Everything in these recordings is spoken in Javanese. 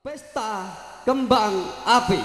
Pesta Kembang Api.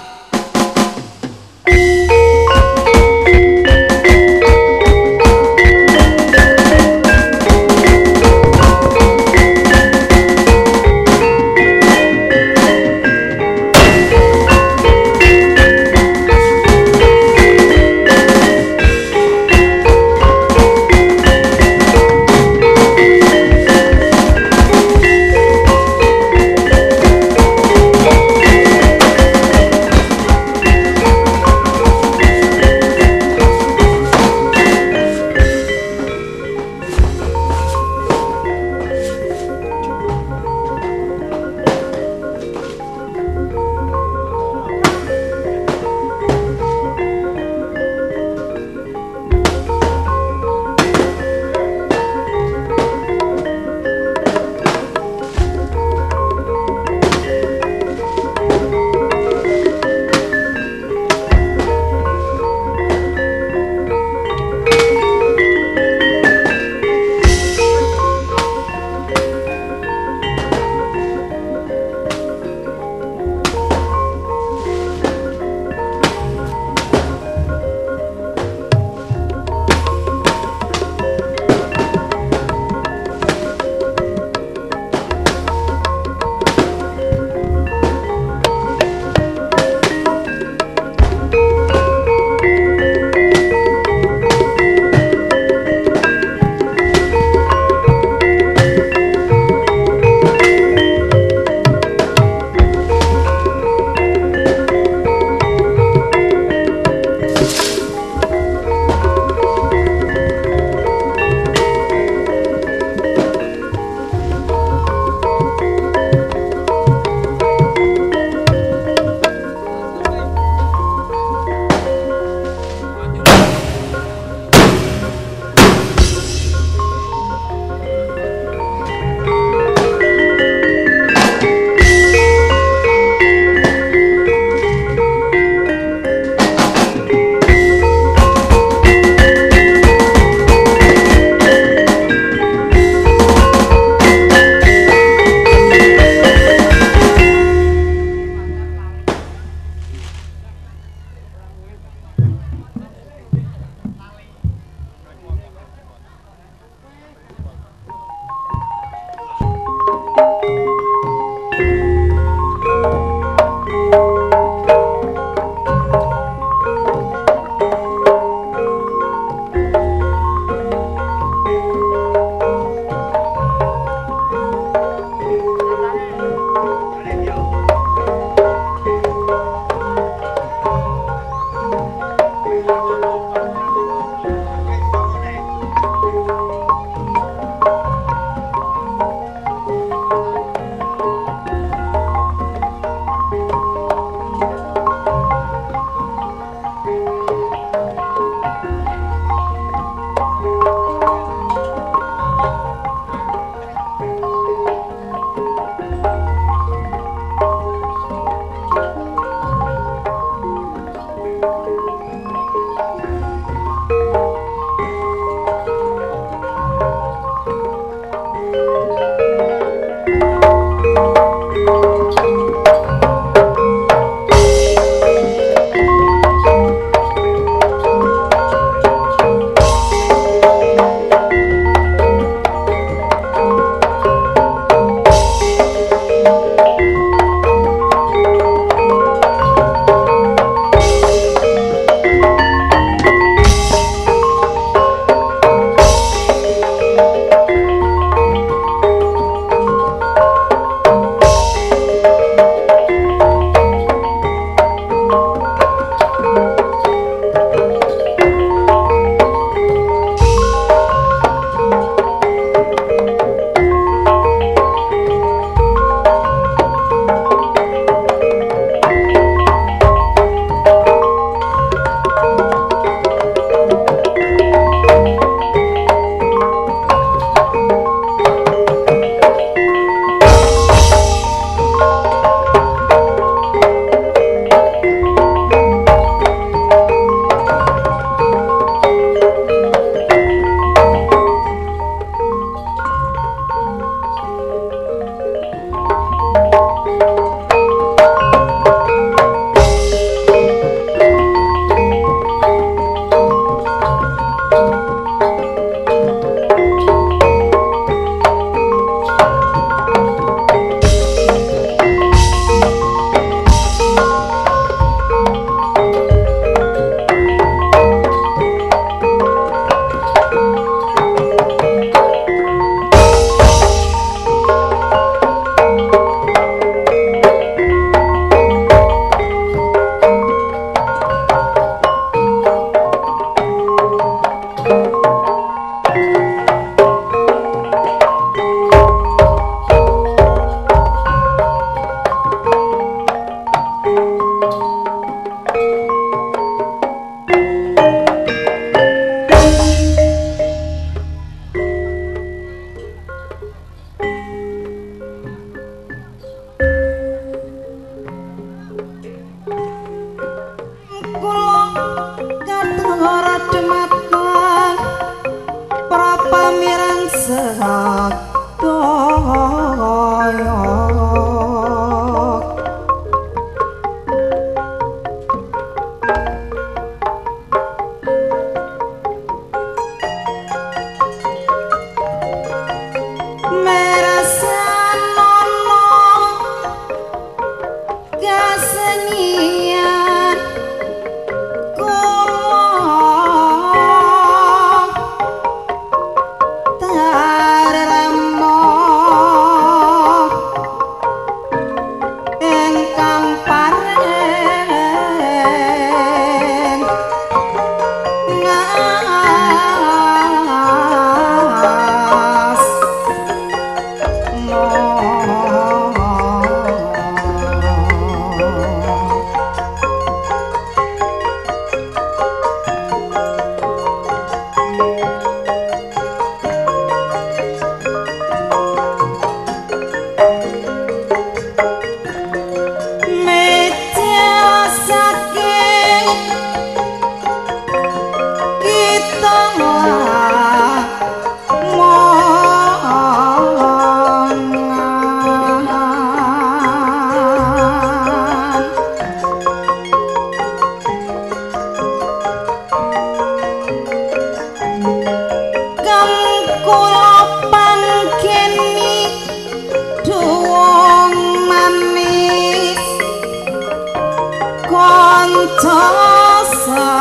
jasa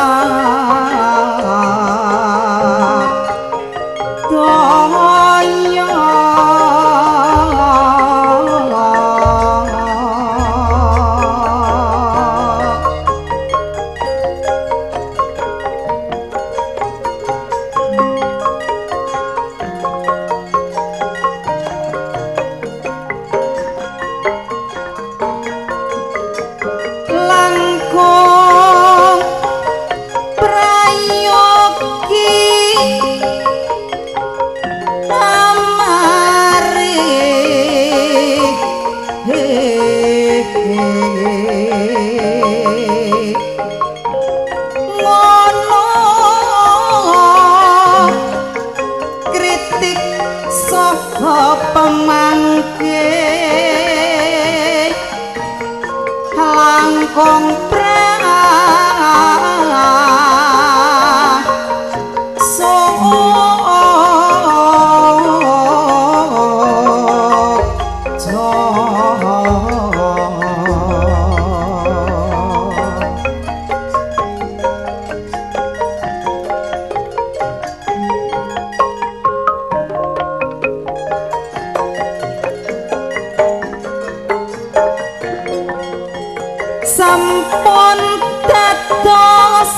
donya langkung prayogi amari ngono kritik saha pemangke langkung sampun dados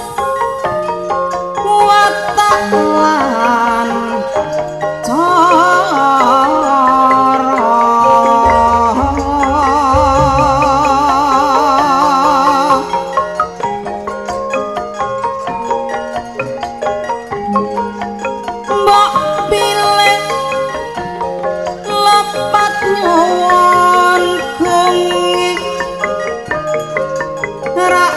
watak lan cara mbok pilih lepat nyuwun gungi ra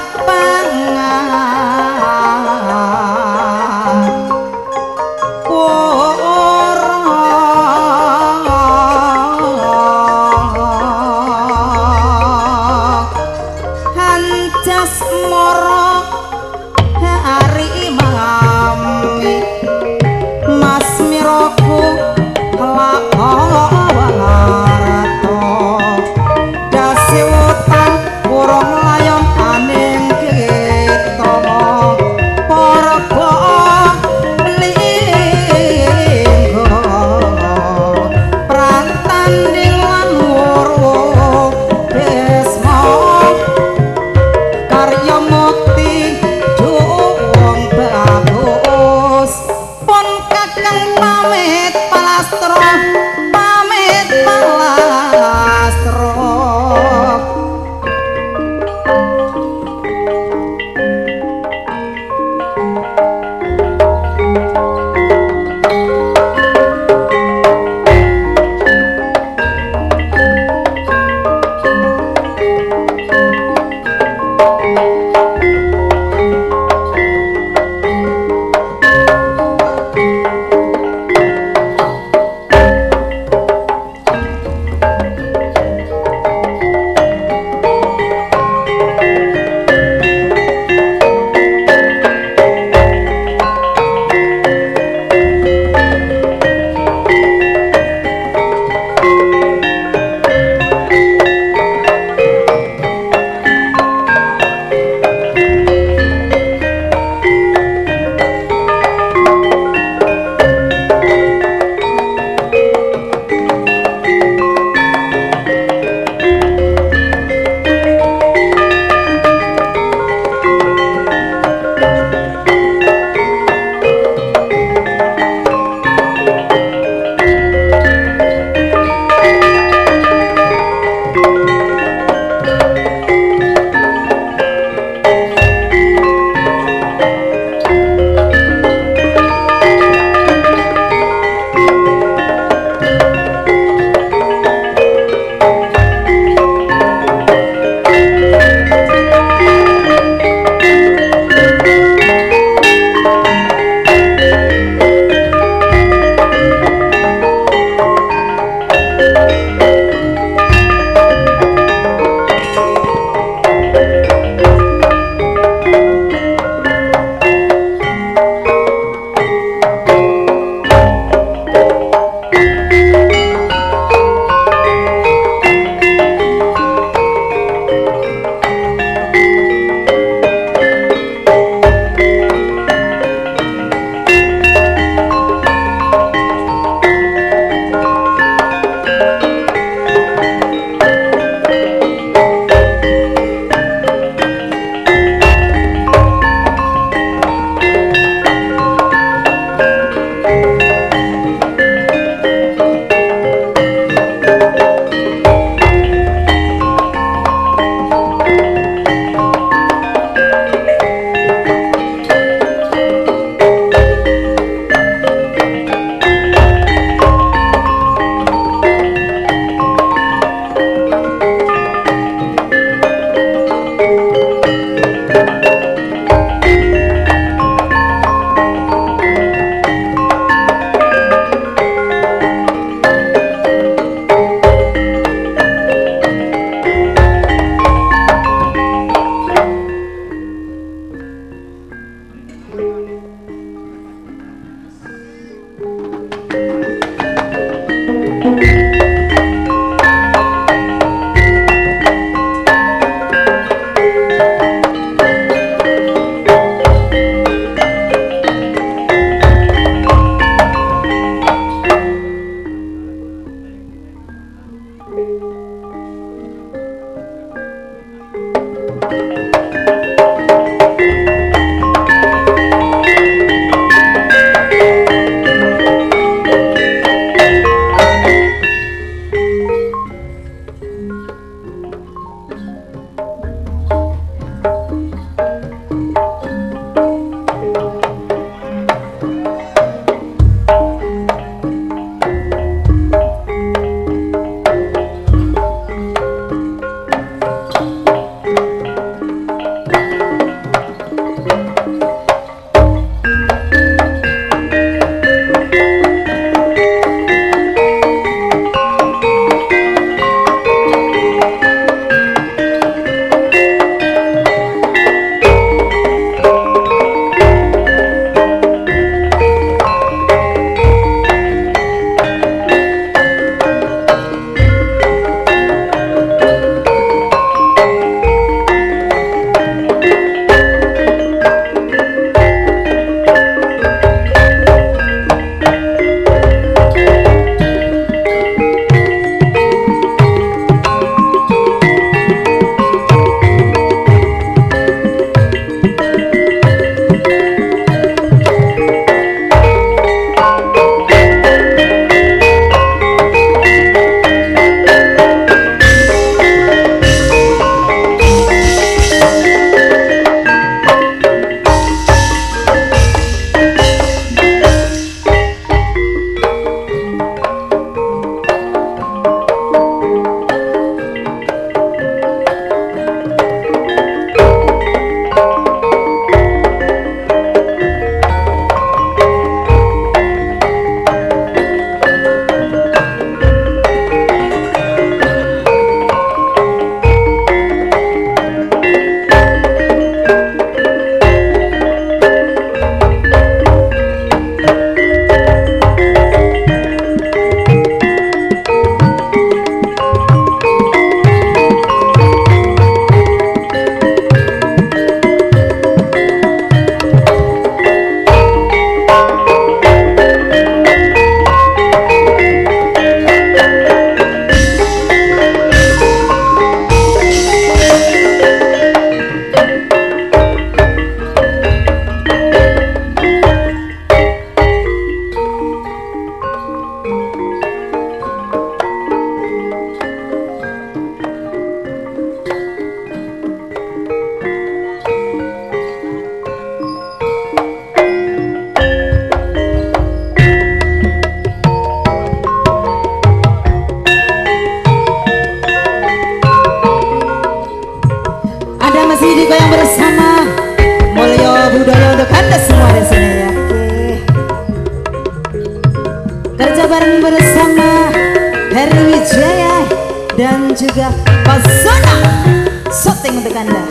bareng bersama Heri Wijaya dan juga Pak Zona. Syuting untuk Anda.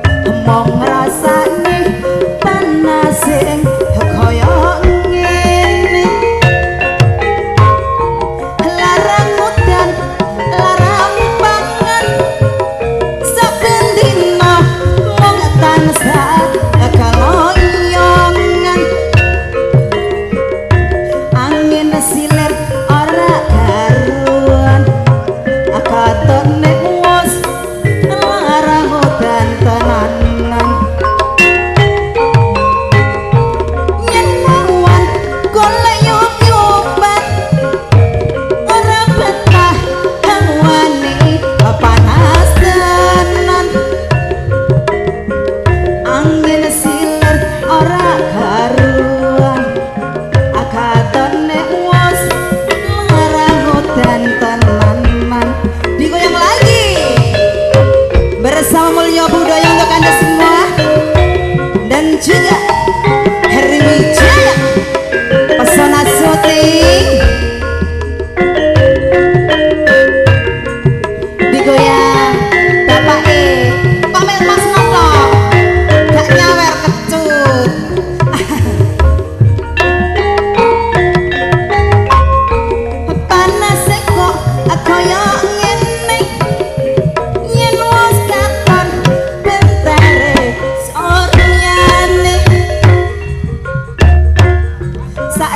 Mong rasane tanah sing kaya ngene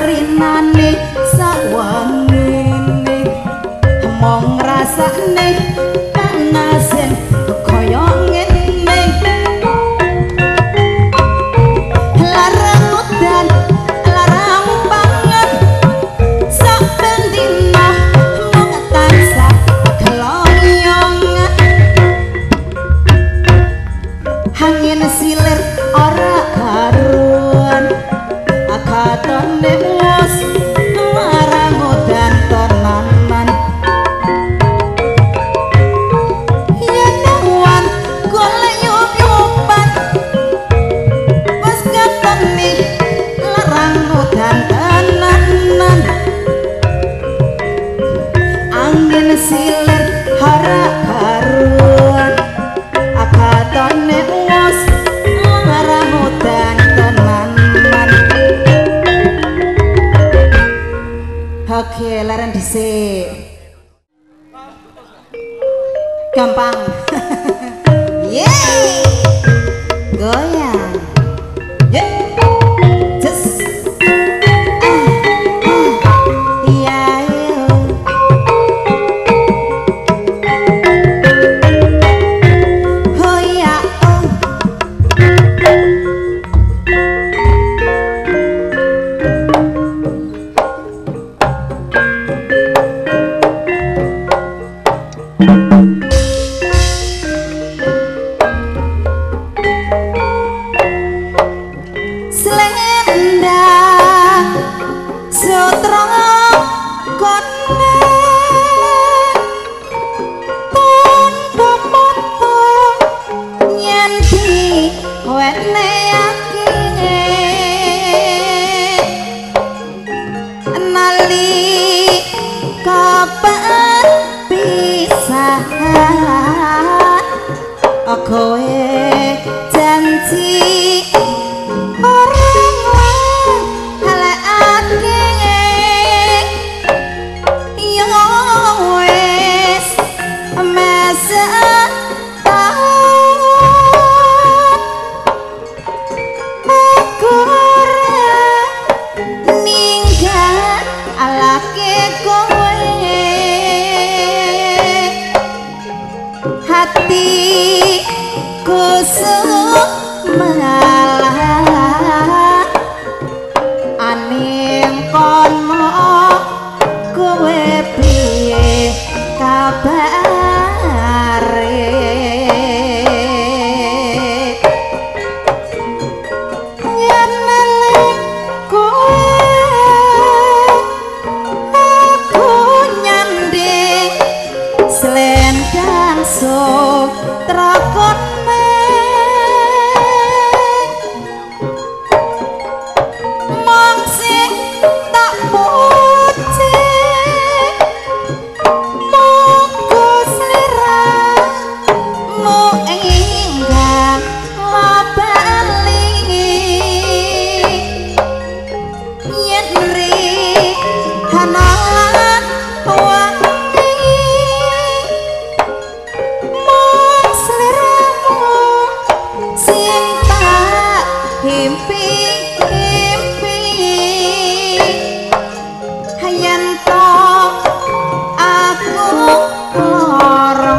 sarinane sawangene mong rasane panasen kaya ngene larang udan larang banget sak bendina mung tansah keloyongan angin silir ora karuan akatone wos larang udan tenanan yen awan golek nyup-nyupan wes katone larang udan tenanan angin silir ora karuan akatone wos larang udan tenanan. Oke, laren dhisik. Gampang. Yeay. Goyang. Yeay. Just. Iya, yo. Oh ya, oh. Selendang sutra konen pun nyanti wene yakine nali kapan pisahan kowe janji hati kusuk malah aning kono kowe piye kabare yen eling kowe aku nyanding selendang sutra konen mong sing tak puji monggo sliramu ingkang labali yen rihanan wangi mong sliramu sing tak himpi-himpi yen to aku lara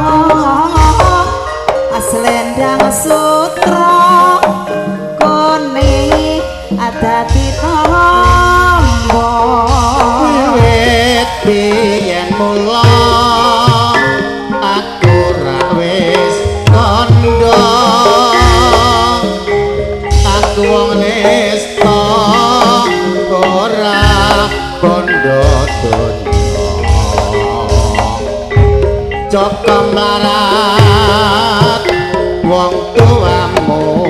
selendang sutra kone adati tombo wiwit biyen mula aku ra wis kandha aku wong nesta ora bondo donya Joko mlarat wong tuamu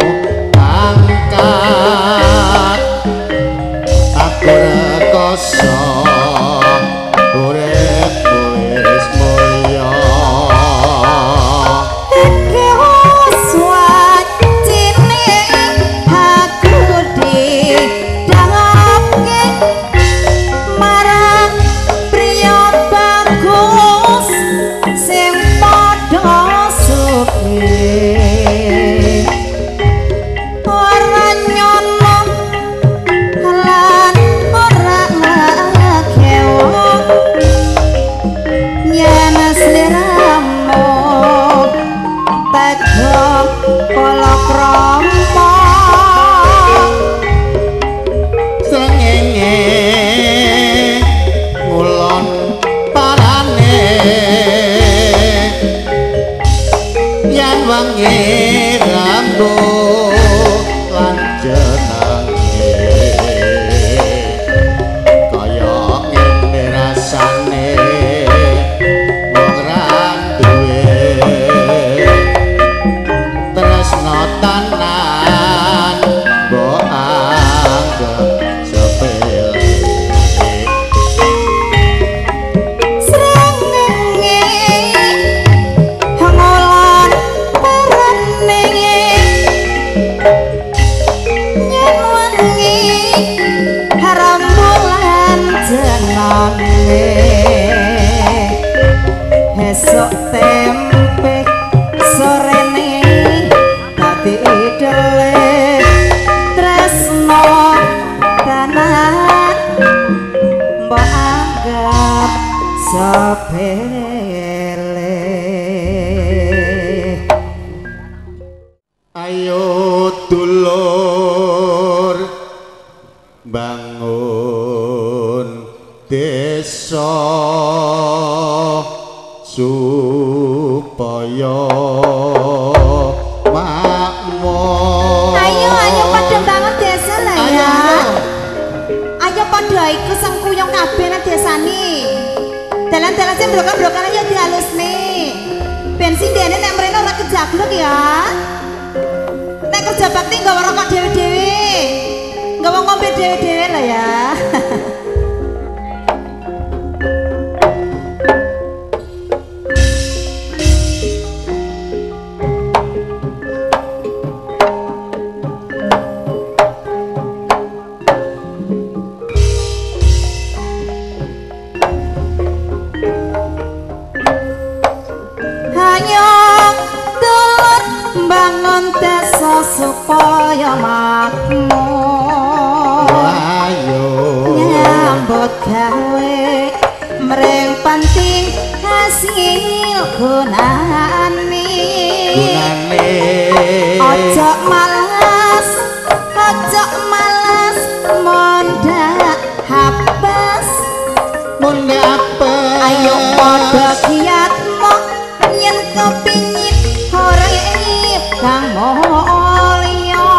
angkat aku rekoso urip wis mulya marang priya bagus sing padha wangi rambut lan jenenge kaya ngene rasane wong ra duwe tresno tanan mbok anggap sepele esok tempe sorene dadi idele tresno tanah mbok anggap sepele ayo dulur bangun desa supaya makmur. Ayo padha bangun desa lah ya. Ayo padha iku sengkuyung kabeh nang desane. Dalan-dalan sing brokan-brokan ayo dihalusne. Bensin dene nek mrene ora kejagluk ya. Nek kerja bakti nggawa rokok dhewe-dhewe. Nggawa ngombe dhewe-dhewe lah ya. Supaya makmur ayo nyambut gawe mreng penting hasil gunane ojo malas mondak habas ayo padha giatmu yen kepingin urip kang mulya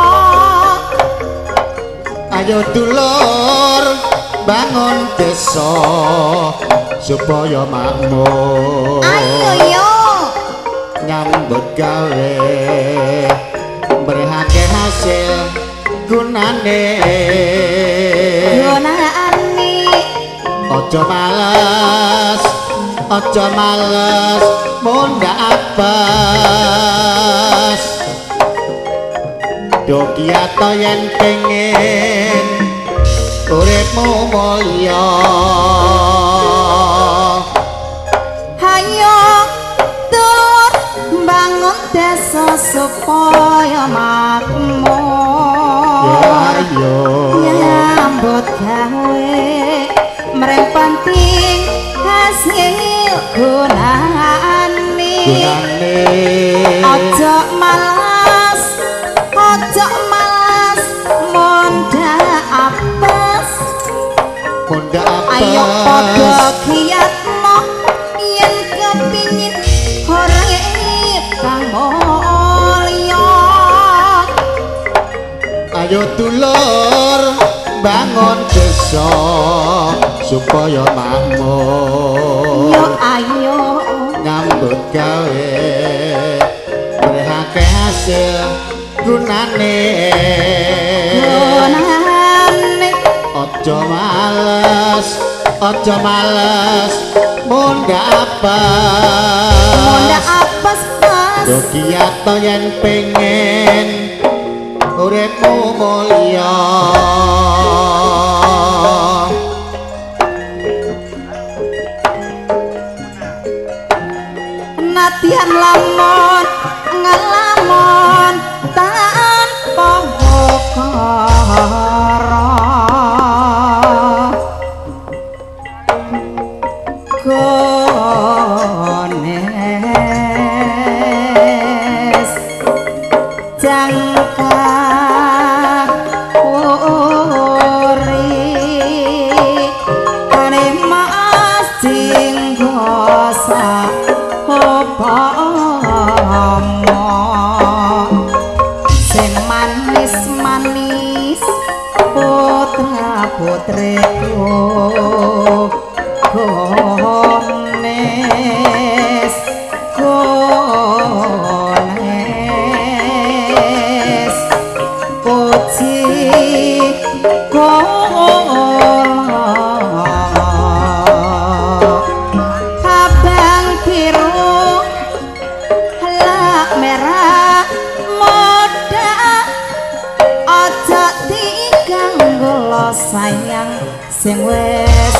ayo dulur bangun desa supaya makmur ayo yo nyambut gawe berhake hasil gunane ojo males munda apes doki atau yen pengen uripmu mulya hayo tur bangun desa supaya makmur ayo nyambut gawe mreng penting hasil gunane ojo malas munda apes ayo padha giatmu yen kepingin urip kang mulya ayo dulur bangun desa supaya makmur yo ayo nyambut gawe berhake hasil gunane ojo males munda apes doki atau yen pengen uripmu mulya natian lamun ngalamun tanpa ukara gones jangka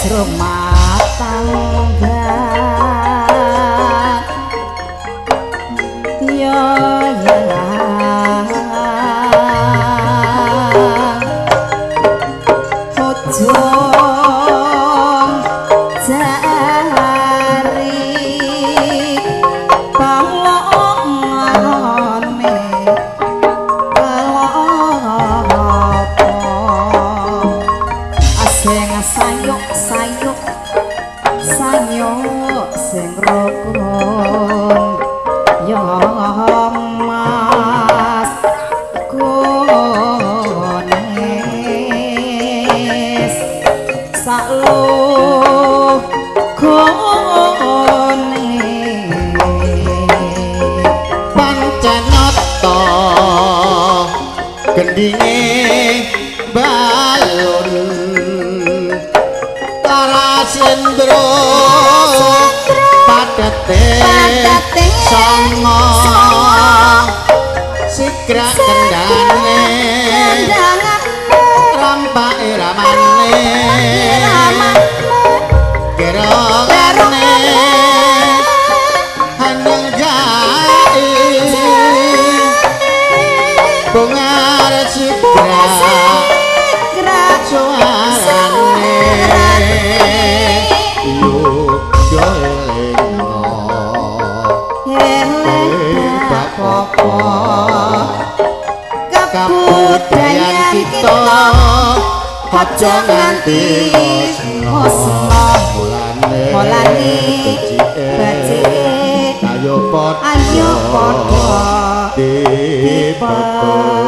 rumah tangga yo ya ujung jari bawone asing sayuk sayuk sayuk sing rukun ya mas kunis saklu kunis pancanata gendinge balun tarasendro padate sama sigra kendane rampake ramane gerongane hanyang jai bungar sigra suarane yuk joelengo bapopo kabudayan kita aja nganti mulane becik ayo padha dipepet